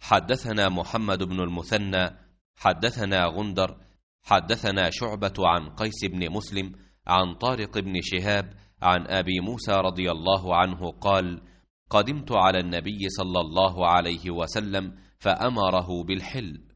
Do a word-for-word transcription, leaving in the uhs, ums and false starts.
حدثنا محمد بن المثنى حدثنا غندر حدثنا شعبة عن قيس بن مسلم عن طارق بن شهاب عن أبي موسى رضي الله عنه قال: قدمت على النبي صلى الله عليه وسلم فأمره بالحل،